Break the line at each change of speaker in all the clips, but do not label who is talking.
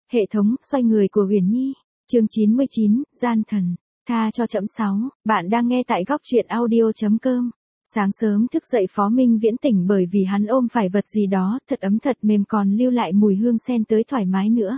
Hệ thống, xoay người của Uyển Nhi. Chương 99, gian thần. Tha cho trẫm 6, bạn đang nghe tại góc truyện audio.com. Sáng sớm thức dậy Phó Minh Viễn tỉnh bởi vì hắn ôm phải vật gì đó, thật ấm thật mềm còn lưu lại mùi hương sen tới thoải mái nữa.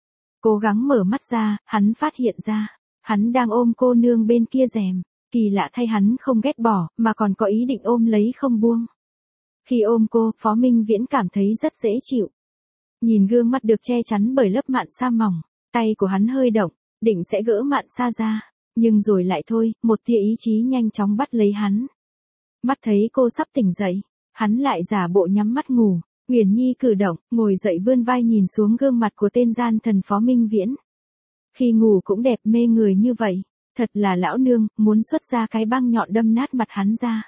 Cố gắng mở mắt ra, hắn phát hiện ra, hắn đang ôm cô nương bên kia rèm. Kỳ lạ thay hắn không ghét bỏ, mà còn có ý định ôm lấy không buông. Khi ôm cô, Phó Minh Viễn cảm thấy rất dễ chịu. Nhìn gương mặt được che chắn bởi lớp mạn sa mỏng, tay của hắn hơi động, định sẽ gỡ mạn sa ra, nhưng rồi lại thôi, một tia ý chí nhanh chóng bắt lấy hắn. Mắt thấy cô sắp tỉnh dậy, hắn lại giả bộ nhắm mắt ngủ. Uyển Nhi cử động, ngồi dậy vươn vai nhìn xuống gương mặt của tên gian thần Phó Minh Viễn. Khi ngủ cũng đẹp mê người như vậy, thật là lão nương, muốn xuất ra cái băng nhọn đâm nát mặt hắn ra.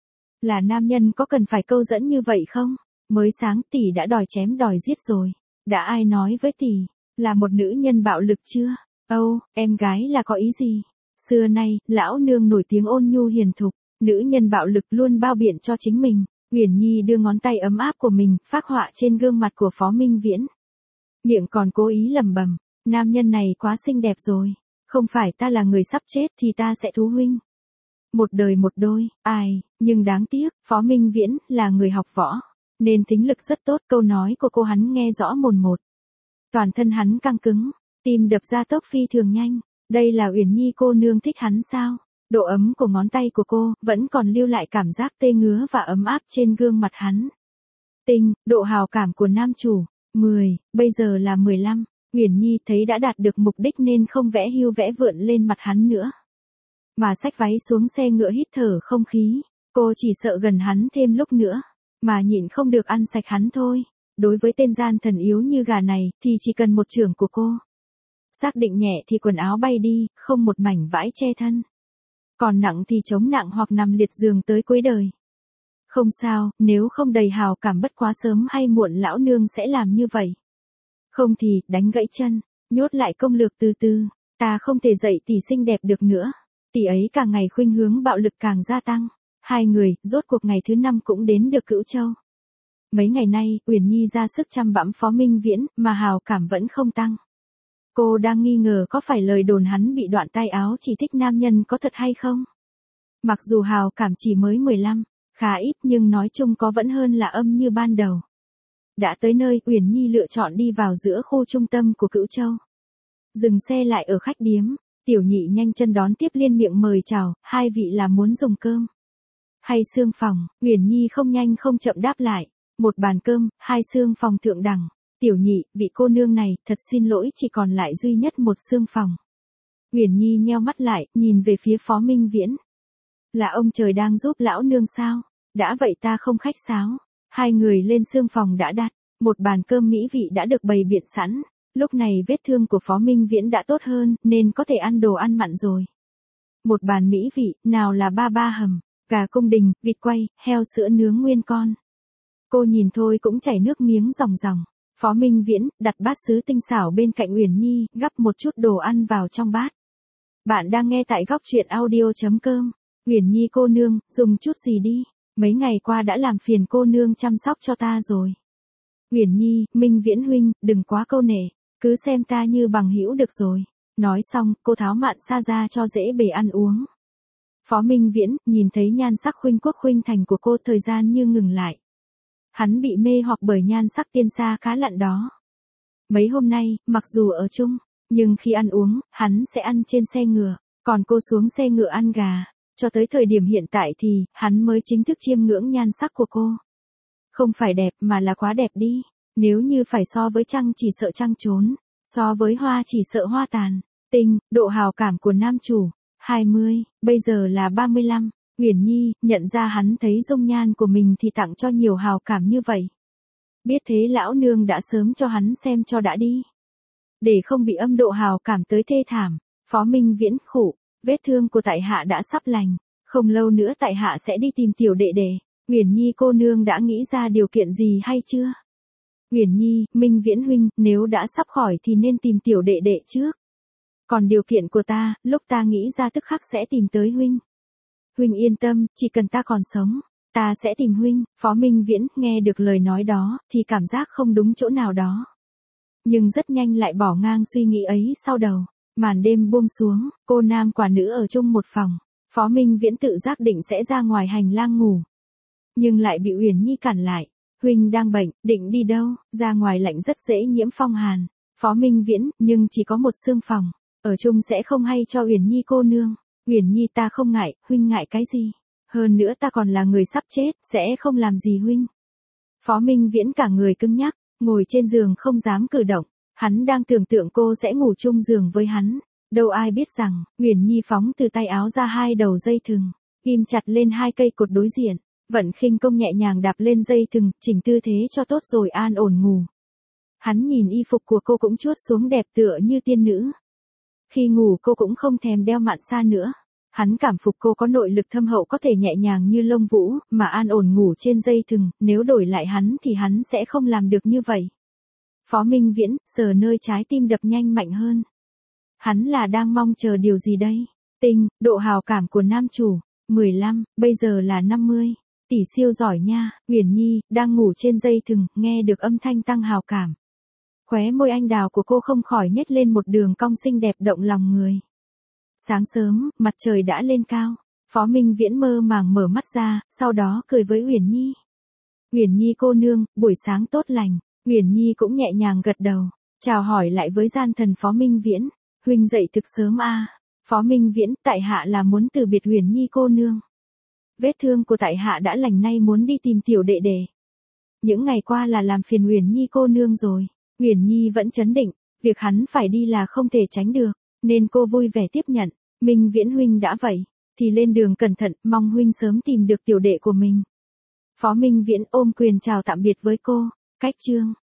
Là nam nhân có cần phải câu dẫn như vậy không? Mới sáng tỷ đã đòi chém đòi giết rồi. Đã ai nói với tỷ, là một nữ nhân bạo lực chưa? Âu, em gái là có ý gì? Xưa nay, lão nương nổi tiếng ôn nhu hiền thục, nữ nhân bạo lực luôn bao biện cho chính mình. Uyển Nhi đưa ngón tay ấm áp của mình, phác họa trên gương mặt của Phó Minh Viễn. Miệng còn cố ý lẩm bẩm, nam nhân này quá xinh đẹp rồi. Không phải ta là người sắp chết thì ta sẽ thú huynh. Một đời một đôi, ai, nhưng đáng tiếc, Phó Minh Viễn là người học võ, nên thính lực rất tốt, câu nói của cô hắn nghe rõ mồn một. Toàn thân hắn căng cứng, tim đập ra tốc phi thường nhanh, đây là Uyển Nhi cô nương thích hắn sao? Độ ấm của ngón tay của cô vẫn còn lưu lại cảm giác tê ngứa và ấm áp trên gương mặt hắn. Tinh, độ hào cảm của nam chủ, 10, bây giờ là 15. Uyển Nhi thấy đã đạt được mục đích nên không vẽ hưu vẽ vượn lên mặt hắn nữa. Mà xách váy xuống xe ngựa hít thở không khí, cô chỉ sợ gần hắn thêm lúc nữa, mà nhịn không được ăn sạch hắn thôi. Đối với tên gian thần yếu như gà này thì chỉ cần một chưởng của cô. Xác định nhẹ thì quần áo bay đi, không một mảnh vải che thân. Còn nặng thì chống nặng hoặc nằm liệt giường tới cuối đời. Không sao, nếu không đầy hào cảm bất quá sớm hay muộn lão nương sẽ làm như vậy. Không thì, đánh gãy chân, nhốt lại công lược từ từ, ta không thể dạy tỷ xinh đẹp được nữa. Tỷ ấy càng ngày khuynh hướng bạo lực càng gia tăng. Hai người, rốt cuộc ngày thứ 5 cũng đến được Cửu Châu. Mấy ngày nay, Uyển Nhi ra sức chăm bẵm Phó Minh Viễn, mà hào cảm vẫn không tăng. Cô đang nghi ngờ có phải lời đồn hắn bị đoạn tay áo chỉ thích nam nhân có thật hay không? Mặc dù hào cảm chỉ mới 15, khá ít nhưng nói chung có vẫn hơn là âm như ban đầu. Đã tới nơi, Uyển Nhi lựa chọn đi vào giữa khu trung tâm của Cửu Châu. Dừng xe lại ở khách điếm, Tiểu Nhị nhanh chân đón tiếp liên miệng mời chào, hai vị là muốn dùng cơm hay xương phòng? Uyển Nhi không nhanh không chậm đáp lại, một bàn cơm, 2 xương phòng thượng đẳng. Tiểu Nhị, vị cô nương này, thật xin lỗi chỉ còn lại duy nhất một xương phòng. Uyển Nhi nheo mắt lại, nhìn về phía Phó Minh Viễn. Là ông trời đang giúp lão nương sao? Đã vậy ta không khách sáo. Hai người lên xương phòng đã đặt, một bàn cơm mỹ vị đã được bày biện sẵn. Lúc này vết thương của Phó Minh Viễn đã tốt hơn, nên có thể ăn đồ ăn mặn rồi. Một bàn mỹ vị, nào là ba hầm, gà cung đình, vịt quay, heo sữa nướng nguyên con. Cô nhìn thôi cũng chảy nước miếng ròng ròng. Phó Minh Viễn đặt bát sứ tinh xảo bên cạnh Uyển Nhi, gắp một chút đồ ăn vào trong bát. Bạn đang nghe tại góc truyện audio.com. Uyển Nhi cô nương, dùng chút gì đi, mấy ngày qua đã làm phiền cô nương chăm sóc cho ta rồi. Uyển Nhi, Minh Viễn huynh, đừng quá câu nệ, cứ xem ta như bằng hữu được rồi. Nói xong, cô tháo mạn sa ra cho dễ bề ăn uống. Phó Minh Viễn nhìn thấy nhan sắc khuynh quốc khuynh thành của cô, thời gian như ngừng lại. Hắn bị mê hoặc bởi nhan sắc tiên sa khá lặn đó. Mấy hôm nay, mặc dù ở chung, nhưng khi ăn uống, hắn sẽ ăn trên xe ngựa, còn cô xuống xe ngựa ăn gà. Cho tới thời điểm hiện tại thì, hắn mới chính thức chiêm ngưỡng nhan sắc của cô. Không phải đẹp mà là quá đẹp đi. Nếu như phải so với trăng chỉ sợ trăng trốn, so với hoa chỉ sợ hoa tàn. Tinh, độ hào cảm của nam chủ, 20, bây giờ là 35. Uyển Nhi nhận ra hắn thấy dung nhan của mình thì tặng cho nhiều hào cảm như vậy. Biết thế lão nương đã sớm cho hắn xem cho đã đi. Để không bị âm độ hào cảm tới thê thảm, Phó Minh Viễn khụ, vết thương của tại hạ đã sắp lành, không lâu nữa tại hạ sẽ đi tìm tiểu đệ đệ. Uyển Nhi cô nương đã nghĩ ra điều kiện gì hay chưa? Uyển Nhi, Minh Viễn huynh, nếu đã sắp khỏi thì nên tìm tiểu đệ đệ trước. Còn điều kiện của ta, lúc ta nghĩ ra tức khắc sẽ tìm tới huynh. Huynh yên tâm, chỉ cần ta còn sống, ta sẽ tìm huynh. Phó Minh Viễn nghe được lời nói đó, thì cảm giác không đúng chỗ nào đó. Nhưng rất nhanh lại bỏ ngang suy nghĩ ấy sau đầu. Màn đêm buông xuống, cô nam quả nữ ở chung một phòng. Phó Minh Viễn tự giác định sẽ ra ngoài hành lang ngủ. Nhưng lại bị Uyển Nhi cản lại. Huynh đang bệnh, định đi đâu, ra ngoài lạnh rất dễ nhiễm phong hàn. Phó Minh Viễn, nhưng chỉ có một xương phòng. Ở chung sẽ không hay cho Uyển Nhi cô nương. Uyển Nhi ta không ngại, huynh ngại cái gì. Hơn nữa ta còn là người sắp chết, sẽ không làm gì huynh. Phó Minh Viễn cả người cứng nhắc, ngồi trên giường không dám cử động. Hắn đang tưởng tượng cô sẽ ngủ chung giường với hắn. Đâu ai biết rằng, Uyển Nhi phóng từ tay áo ra 2 đầu dây thừng, ghim chặt lên 2 cây cột đối diện. Vận khinh công nhẹ nhàng đạp lên dây thừng, chỉnh tư thế cho tốt rồi an ổn ngủ. Hắn nhìn y phục của cô cũng chuốt xuống đẹp tựa như tiên nữ. Khi ngủ cô cũng không thèm đeo mạn sa nữa. Hắn cảm phục cô có nội lực thâm hậu có thể nhẹ nhàng như lông vũ, mà an ổn ngủ trên dây thừng, nếu đổi lại hắn thì hắn sẽ không làm được như vậy. Phó Minh Viễn, sờ nơi trái tim đập nhanh mạnh hơn. Hắn là đang mong chờ điều gì đây? Tinh, độ hào cảm của nam chủ, 15, bây giờ là 50. Tỷ siêu giỏi nha, Uyển Nhi, đang ngủ trên dây thừng, nghe được âm thanh tăng hào cảm. Khóe môi anh đào của cô không khỏi nhếch lên một đường cong xinh đẹp động lòng người. Sáng sớm, mặt trời đã lên cao. Phó Minh Viễn mơ màng mở mắt ra, sau đó cười với Uyển Nhi. Uyển Nhi cô nương, buổi sáng tốt lành. Uyển Nhi cũng nhẹ nhàng gật đầu, chào hỏi lại với gian thần Phó Minh Viễn. Huynh dậy thực sớm a. Phó Minh Viễn, tại hạ là muốn từ biệt Uyển Nhi cô nương. Vết thương của tại hạ đã lành, nay muốn đi tìm tiểu đệ đệ. Những ngày qua là làm phiền Uyển Nhi cô nương rồi. Uyển Nhi vẫn trấn định, việc hắn phải đi là không thể tránh được, nên cô vui vẻ tiếp nhận. Minh Viễn huynh đã vậy, thì lên đường cẩn thận, mong huynh sớm tìm được tiểu đệ của mình. Phó Minh Viễn ôm quyền chào tạm biệt với cô. Cách chương